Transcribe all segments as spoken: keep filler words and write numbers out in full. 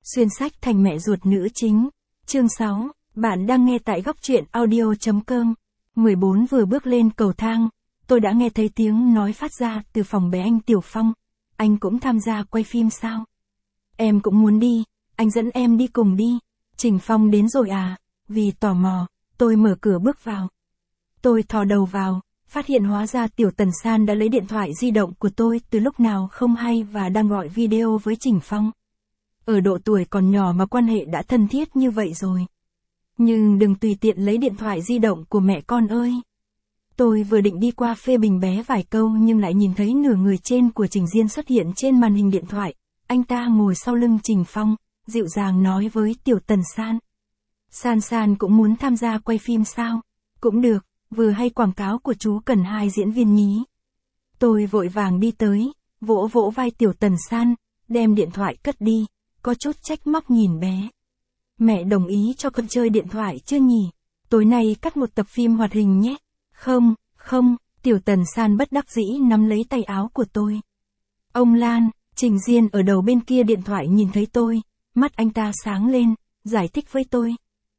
Xuyên sách thành mẹ ruột nữ chính. Chương sáu, bạn đang nghe tại góc truyện audio.com. mười bốn vừa bước lên cầu thang, tôi đã nghe thấy tiếng nói phát ra từ phòng bé anh Tiểu Phong. Anh cũng tham gia quay phim sao? Em cũng muốn đi, anh dẫn em đi cùng đi. Trình Phong đến rồi à? Vì tò mò, tôi mở cửa bước vào. Tôi thò đầu vào, phát hiện hóa ra Tiểu Tần San đã lấy điện thoại di động của tôi từ lúc nào không hay và đang gọi video với Trình Phong. Ở độ tuổi còn nhỏ mà quan hệ đã thân thiết như vậy rồi. Nhưng đừng tùy tiện lấy điện thoại di động của mẹ con ơi. Tôi vừa định đi qua phê bình bé vài câu nhưng lại nhìn thấy nửa người trên của Trình Diên xuất hiện trên màn hình điện thoại. Anh ta ngồi sau lưng Trình Phong, dịu dàng nói với Tiểu Tần San. San San cũng muốn tham gia quay phim sao? Cũng được, vừa hay quảng cáo của chú cần hai diễn viên nhí. Tôi vội vàng đi tới, vỗ vỗ vai Tiểu Tần San, đem điện thoại cất đi, có chút trách móc nhìn bé. Mẹ đồng ý cho con chơi điện thoại chưa nhỉ? Tối nay cắt một tập phim hoạt hình nhé. Không, không, Tiểu Tần San bất đắc dĩ nắm lấy tay áo của tôi. Ông Lan, Trình Diên ở đầu bên kia điện thoại nhìn thấy tôi, mắt anh ta sáng lên, giải thích với tôi.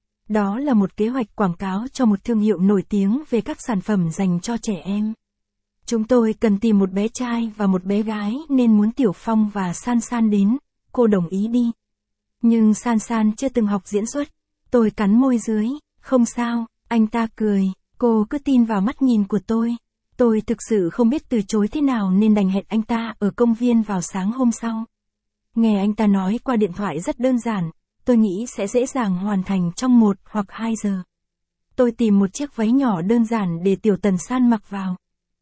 Đó là một kế hoạch quảng cáo cho một thương hiệu nổi tiếng về các sản phẩm dành cho trẻ em. Chúng tôi cần tìm một bé trai và một bé gái nên muốn Tiểu Phong và San San đến, cô đồng ý đi. Nhưng San San chưa từng học diễn xuất, tôi cắn môi dưới, không sao, anh ta cười, cô cứ tin vào mắt nhìn của tôi. Tôi thực sự không biết từ chối thế nào nên đành hẹn anh ta ở công viên vào sáng hôm sau. Nghe anh ta nói qua điện thoại rất đơn giản, tôi nghĩ sẽ dễ dàng hoàn thành trong một hoặc hai giờ. Tôi tìm một chiếc váy nhỏ đơn giản để Tiểu Tần San mặc vào.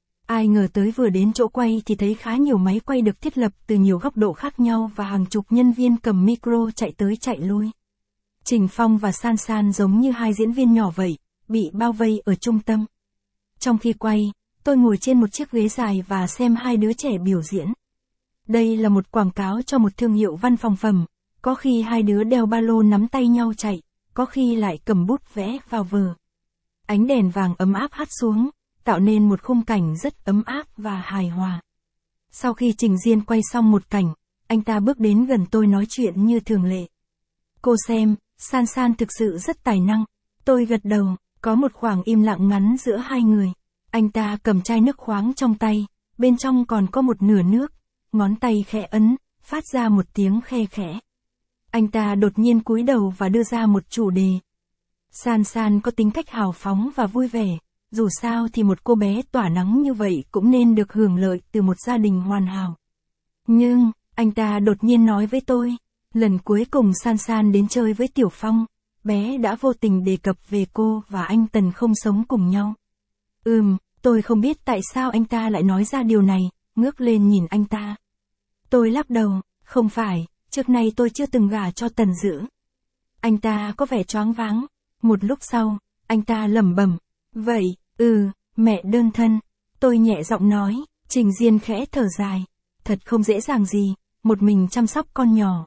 Ai ngờ tới vừa đến chỗ quay thì thấy khá nhiều máy quay được thiết lập từ nhiều góc độ khác nhau và hàng chục nhân viên cầm micro chạy tới chạy lui. Trình Phong và San San giống như hai diễn viên nhỏ vậy, bị bao vây ở trung tâm. Trong khi quay, tôi ngồi trên một chiếc ghế dài và xem hai đứa trẻ biểu diễn. Đây là một quảng cáo cho một thương hiệu văn phòng phẩm, có khi hai đứa đeo ba lô nắm tay nhau chạy, có khi lại cầm bút vẽ vào vở. Ánh đèn vàng ấm áp hắt xuống, tạo nên một khung cảnh rất ấm áp và hài hòa. Sau khi Trình Diên quay xong một cảnh, anh ta bước đến gần tôi nói chuyện như thường lệ. Cô xem, San San thực sự rất tài năng. Tôi gật đầu, có một khoảng im lặng ngắn giữa hai người. Anh ta cầm chai nước khoáng trong tay, bên trong còn có một nửa nước, ngón tay khẽ ấn, phát ra một tiếng khe khẽ. Anh ta đột nhiên cúi đầu và đưa ra một chủ đề. San San có tính cách hào phóng và vui vẻ. Dù sao thì một cô bé tỏa nắng như vậy cũng nên được hưởng lợi từ một gia đình hoàn hảo. Nhưng, anh ta đột nhiên nói với tôi, lần cuối cùng San San đến chơi với Tiểu Phong, bé đã vô tình đề cập về cô và anh Tần không sống cùng nhau. Ừm, tôi không biết tại sao anh ta lại nói ra điều này, ngước lên nhìn anh ta. Tôi lắc đầu, không phải, trước nay tôi chưa từng gả cho Tần Dữ. Anh ta có vẻ choáng váng, một lúc sau, anh ta lẩm bẩm. Vậy, ừ, mẹ đơn thân. Tôi nhẹ giọng nói, Trình Diên khẽ thở dài. Thật không dễ dàng gì, một mình chăm sóc con nhỏ.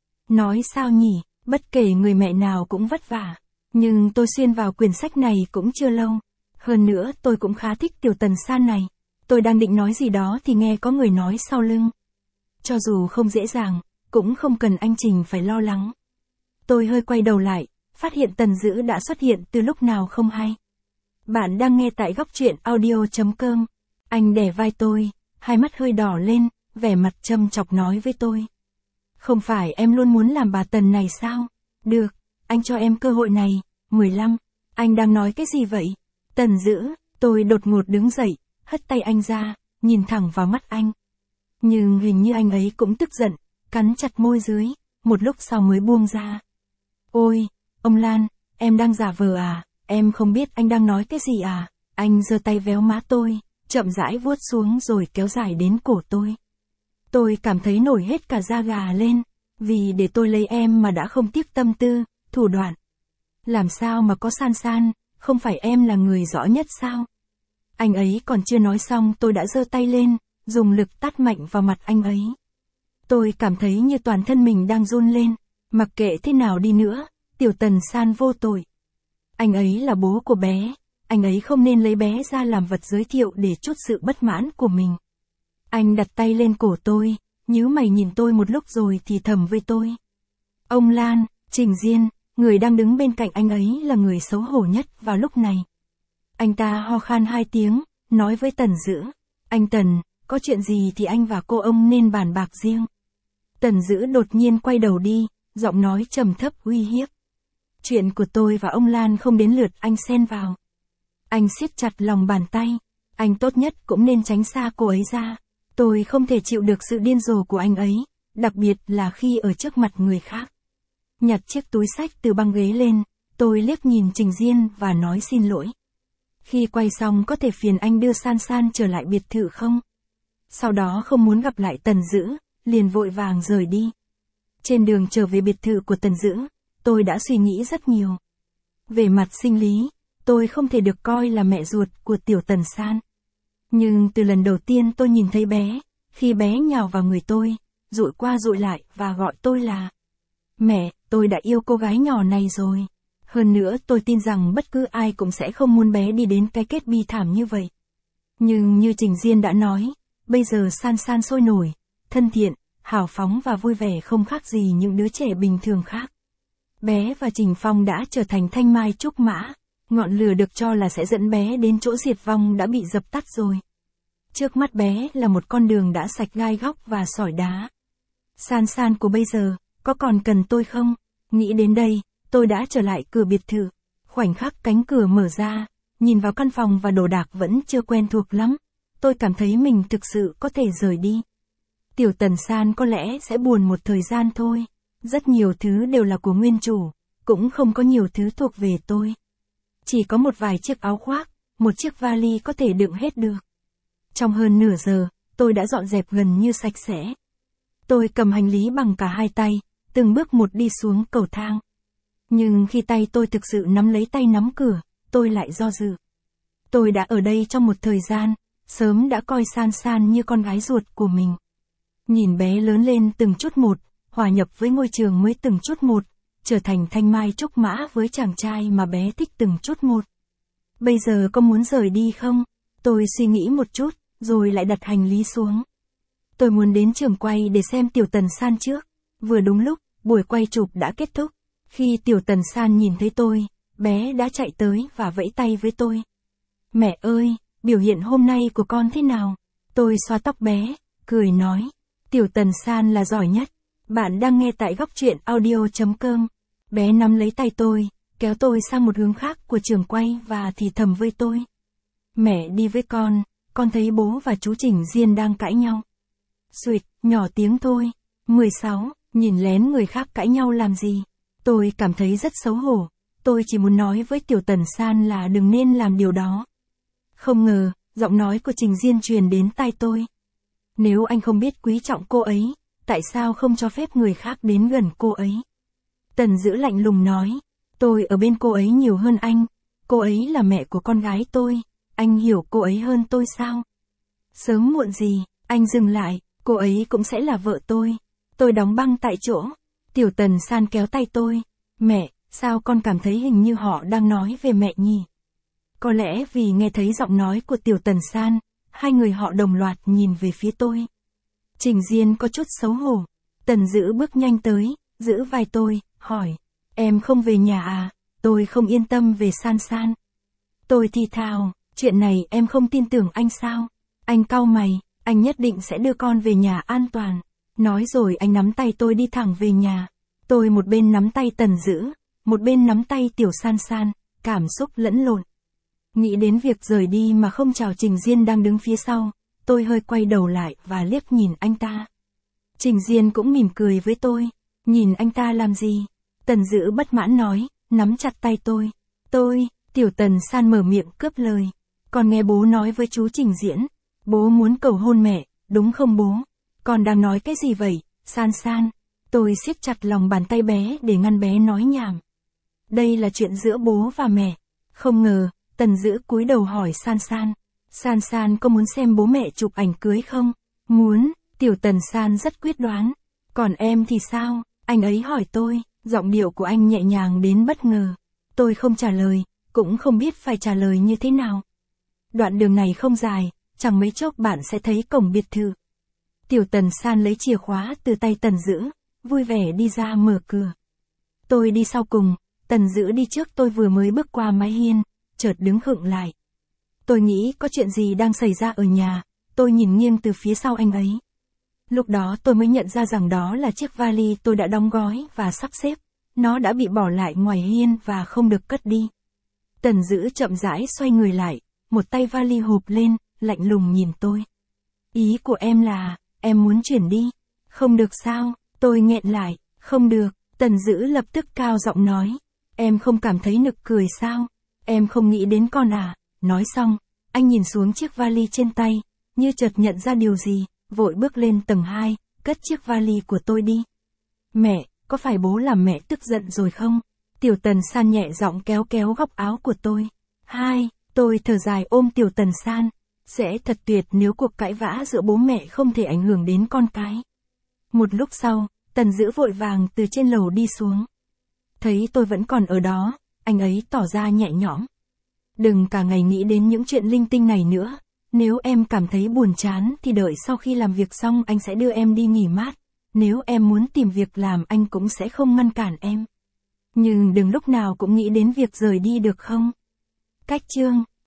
Nói sao nhỉ, bất kể người mẹ nào cũng vất vả. Nhưng tôi xuyên vào quyển sách này cũng chưa lâu. Hơn nữa tôi cũng khá thích Tiểu Tần San này. Tôi đang định nói gì đó thì nghe có người nói sau lưng. Cho dù không dễ dàng, cũng không cần anh Trình phải lo lắng. Tôi hơi quay đầu lại, phát hiện Tần Dữ đã xuất hiện từ lúc nào không hay. Bạn đang nghe tại góc truyện audio.com. Anh đè vai tôi, hai mắt hơi đỏ lên, vẻ mặt châm chọc nói với tôi. Không phải em luôn muốn làm bà Tần này sao? Được, anh cho em cơ hội này. mười lăm. Anh đang nói cái gì vậy? Tần Dữ, tôi đột ngột đứng dậy, hất tay anh ra, nhìn thẳng vào mắt anh. Nhưng hình như anh ấy cũng tức giận, cắn chặt môi dưới, một lúc sau mới buông ra. Ôi, ông Lan, em đang giả vờ à? Em không biết anh đang nói cái gì à? Anh giơ tay véo má tôi, chậm rãi vuốt xuống rồi kéo dài đến cổ tôi. Tôi cảm thấy nổi hết cả da gà lên, vì để tôi lấy em mà đã không tiếc tâm tư, thủ đoạn. Làm sao mà có San San, không phải em là người rõ nhất sao? Anh ấy còn chưa nói xong tôi đã giơ tay lên, dùng lực tát mạnh vào mặt anh ấy. Tôi cảm thấy như toàn thân mình đang run lên, mặc kệ thế nào đi nữa, Tiểu Tần San vô tội. Anh ấy là bố của bé, anh ấy không nên lấy bé ra làm vật giới thiệu để trút sự bất mãn của mình. Anh đặt tay lên cổ tôi, nhíu mày nhìn tôi một lúc rồi thì thầm với tôi. Ông Lan, Trình Diên, người đang đứng bên cạnh anh ấy là người xấu hổ nhất vào lúc này. Anh ta ho khan hai tiếng, nói với Tần Dữ. Anh Tần, có chuyện gì thì anh và cô ông nên bàn bạc riêng. Tần Dữ đột nhiên quay đầu đi, giọng nói trầm thấp uy hiếp. Chuyện của tôi và ông Lan không đến lượt anh xen vào. Anh siết chặt lòng bàn tay. Anh tốt nhất cũng nên tránh xa cô ấy ra. Tôi không thể chịu được sự điên rồ của anh ấy, đặc biệt là khi ở trước mặt người khác. Nhặt chiếc túi xách từ băng ghế lên, tôi liếc nhìn Trình Diên và nói xin lỗi. Khi quay xong có thể phiền anh đưa San San trở lại biệt thự không? Sau đó không muốn gặp lại Tần Dữ, liền vội vàng rời đi. Trên đường trở về biệt thự của Tần Dữ, tôi đã suy nghĩ rất nhiều. Về mặt sinh lý, tôi không thể được coi là mẹ ruột của tiểu Tần San. Nhưng từ lần đầu tiên tôi nhìn thấy bé, khi bé nhào vào người tôi, dụi qua dụi lại và gọi tôi là mẹ, tôi đã yêu cô gái nhỏ này rồi. Hơn nữa tôi tin rằng bất cứ ai cũng sẽ không muốn bé đi đến cái kết bi thảm như vậy. Nhưng như Trình Diên đã nói, bây giờ San San sôi nổi, thân thiện, hào phóng và vui vẻ không khác gì những đứa trẻ bình thường khác. Bé và Trình Phong đã trở thành thanh mai trúc mã, ngọn lửa được cho là sẽ dẫn bé đến chỗ diệt vong đã bị dập tắt rồi. Trước mắt bé là một con đường đã sạch gai góc và sỏi đá. San San của bây giờ, có còn cần tôi không? Nghĩ đến đây, tôi đã trở lại cửa biệt thự. Khoảnh khắc cánh cửa mở ra, nhìn vào căn phòng và đồ đạc vẫn chưa quen thuộc lắm. Tôi cảm thấy mình thực sự có thể rời đi. Tiểu Tần San có lẽ sẽ buồn một thời gian thôi. Rất nhiều thứ đều là của nguyên chủ, cũng không có nhiều thứ thuộc về tôi. Chỉ có một vài chiếc áo khoác, một chiếc vali có thể đựng hết được. Trong hơn nửa giờ, tôi đã dọn dẹp gần như sạch sẽ. Tôi cầm hành lý bằng cả hai tay, từng bước một đi xuống cầu thang. Nhưng khi tay tôi thực sự nắm lấy tay nắm cửa, tôi lại do dự. Tôi đã ở đây trong một thời gian, sớm đã coi San San như con gái ruột của mình. Nhìn bé lớn lên từng chút một, hòa nhập với ngôi trường mới từng chút một, trở thành thanh mai trúc mã với chàng trai mà bé thích từng chút một. Bây giờ có muốn rời đi không? Tôi suy nghĩ một chút, rồi lại đặt hành lý xuống. Tôi muốn đến trường quay để xem tiểu Tần San trước. Vừa đúng lúc, buổi quay chụp đã kết thúc. Khi tiểu Tần San nhìn thấy tôi, bé đã chạy tới và vẫy tay với tôi. Mẹ ơi, biểu hiện hôm nay của con thế nào? Tôi xoa tóc bé, cười nói. Tiểu Tần San là giỏi nhất. Bạn đang nghe tại góc truyện audio chấm com. Bé nắm lấy tay tôi, kéo tôi sang một hướng khác của trường quay và thì thầm với tôi. Mẹ đi với con, con thấy bố và chú Trình Diên đang cãi nhau. Xuỵt, nhỏ tiếng thôi. mười sáu, nhìn lén người khác cãi nhau làm gì? Tôi cảm thấy rất xấu hổ. Tôi chỉ muốn nói với tiểu Tần San là đừng nên làm điều đó. Không ngờ, giọng nói của Trình Diên truyền đến tai tôi. Nếu anh không biết quý trọng cô ấy, tại sao không cho phép người khác đến gần cô ấy? Tần Dữ lạnh lùng nói. Tôi ở bên cô ấy nhiều hơn anh. Cô ấy là mẹ của con gái tôi. Anh hiểu cô ấy hơn tôi sao? Sớm muộn gì, anh dừng lại, cô ấy cũng sẽ là vợ tôi. Tôi đóng băng tại chỗ. Tiểu Tần San kéo tay tôi. Mẹ, sao con cảm thấy hình như họ đang nói về mẹ nhỉ? Có lẽ vì nghe thấy giọng nói của tiểu Tần San, hai người họ đồng loạt nhìn về phía tôi. Trình Diên có chút xấu hổ. Tần Dữ bước nhanh tới, giữ vai tôi, hỏi. Em không về nhà à? Tôi không yên tâm về San San. Tôi thì thào, chuyện này em không tin tưởng anh sao? Anh cau mày, anh nhất định sẽ đưa con về nhà an toàn. Nói rồi anh nắm tay tôi đi thẳng về nhà. Tôi một bên nắm tay Tần Dữ, một bên nắm tay tiểu San San, cảm xúc lẫn lộn. Nghĩ đến việc rời đi mà không chào Trình Diên đang đứng phía sau, tôi hơi quay đầu lại và liếc nhìn anh ta. Trình Diên cũng mỉm cười với tôi. Nhìn anh ta làm gì? Tần Dữ bất mãn nói, nắm chặt tay tôi. Tôi, tiểu Tần San mở miệng cướp lời. Con nghe bố nói với chú Trình Diễn. Bố muốn cầu hôn mẹ, đúng không bố? Con đang nói cái gì vậy, San San? Tôi siết chặt lòng bàn tay bé để ngăn bé nói nhảm. Đây là chuyện giữa bố và mẹ. Không ngờ, Tần Dữ cúi đầu hỏi San San. San San có muốn xem bố mẹ chụp ảnh cưới không? Muốn, tiểu Tần San rất quyết đoán. Còn em thì sao? Anh ấy hỏi tôi, giọng điệu của anh nhẹ nhàng đến bất ngờ. Tôi không trả lời, cũng không biết phải trả lời như thế nào. Đoạn đường này không dài, chẳng mấy chốc bạn sẽ thấy cổng biệt thự. Tiểu Tần San lấy chìa khóa từ tay Tần Dữ, vui vẻ đi ra mở cửa. Tôi đi sau cùng, Tần Dữ đi trước, tôi vừa mới bước qua mái hiên, chợt đứng khựng lại. Tôi nghĩ có chuyện gì đang xảy ra ở nhà, tôi nhìn nghiêng từ phía sau anh ấy. Lúc đó tôi mới nhận ra rằng đó là chiếc vali tôi đã đóng gói và sắp xếp, nó đã bị bỏ lại ngoài hiên và không được cất đi. Tần Dữ chậm rãi xoay người lại, một tay vali hụp lên, lạnh lùng nhìn tôi. Ý của em là, em muốn chuyển đi. Không được sao, tôi nghẹn lại, không được, Tần Dữ lập tức cao giọng nói. Em không cảm thấy nực cười sao? Em không nghĩ đến con à? Nói xong, anh nhìn xuống chiếc vali trên tay, như chợt nhận ra điều gì, vội bước lên tầng hai, cất chiếc vali của tôi đi. Mẹ, có phải bố làm mẹ tức giận rồi không? Tiểu Tần San nhẹ giọng kéo kéo góc áo của tôi. Hai, tôi thở dài ôm Tiểu Tần San. Sẽ thật tuyệt nếu cuộc cãi vã giữa bố mẹ không thể ảnh hưởng đến con cái. Một lúc sau, Tần Dữ vội vàng từ trên lầu đi xuống. Thấy tôi vẫn còn ở đó, anh ấy tỏ ra nhẹ nhõm. Đừng cả ngày nghĩ đến những chuyện linh tinh này nữa. Nếu em cảm thấy buồn chán thì đợi sau khi làm việc xong anh sẽ đưa em đi nghỉ mát. Nếu em muốn tìm việc làm anh cũng sẽ không ngăn cản em. Nhưng đừng lúc nào cũng nghĩ đến việc rời đi được không? Cách chương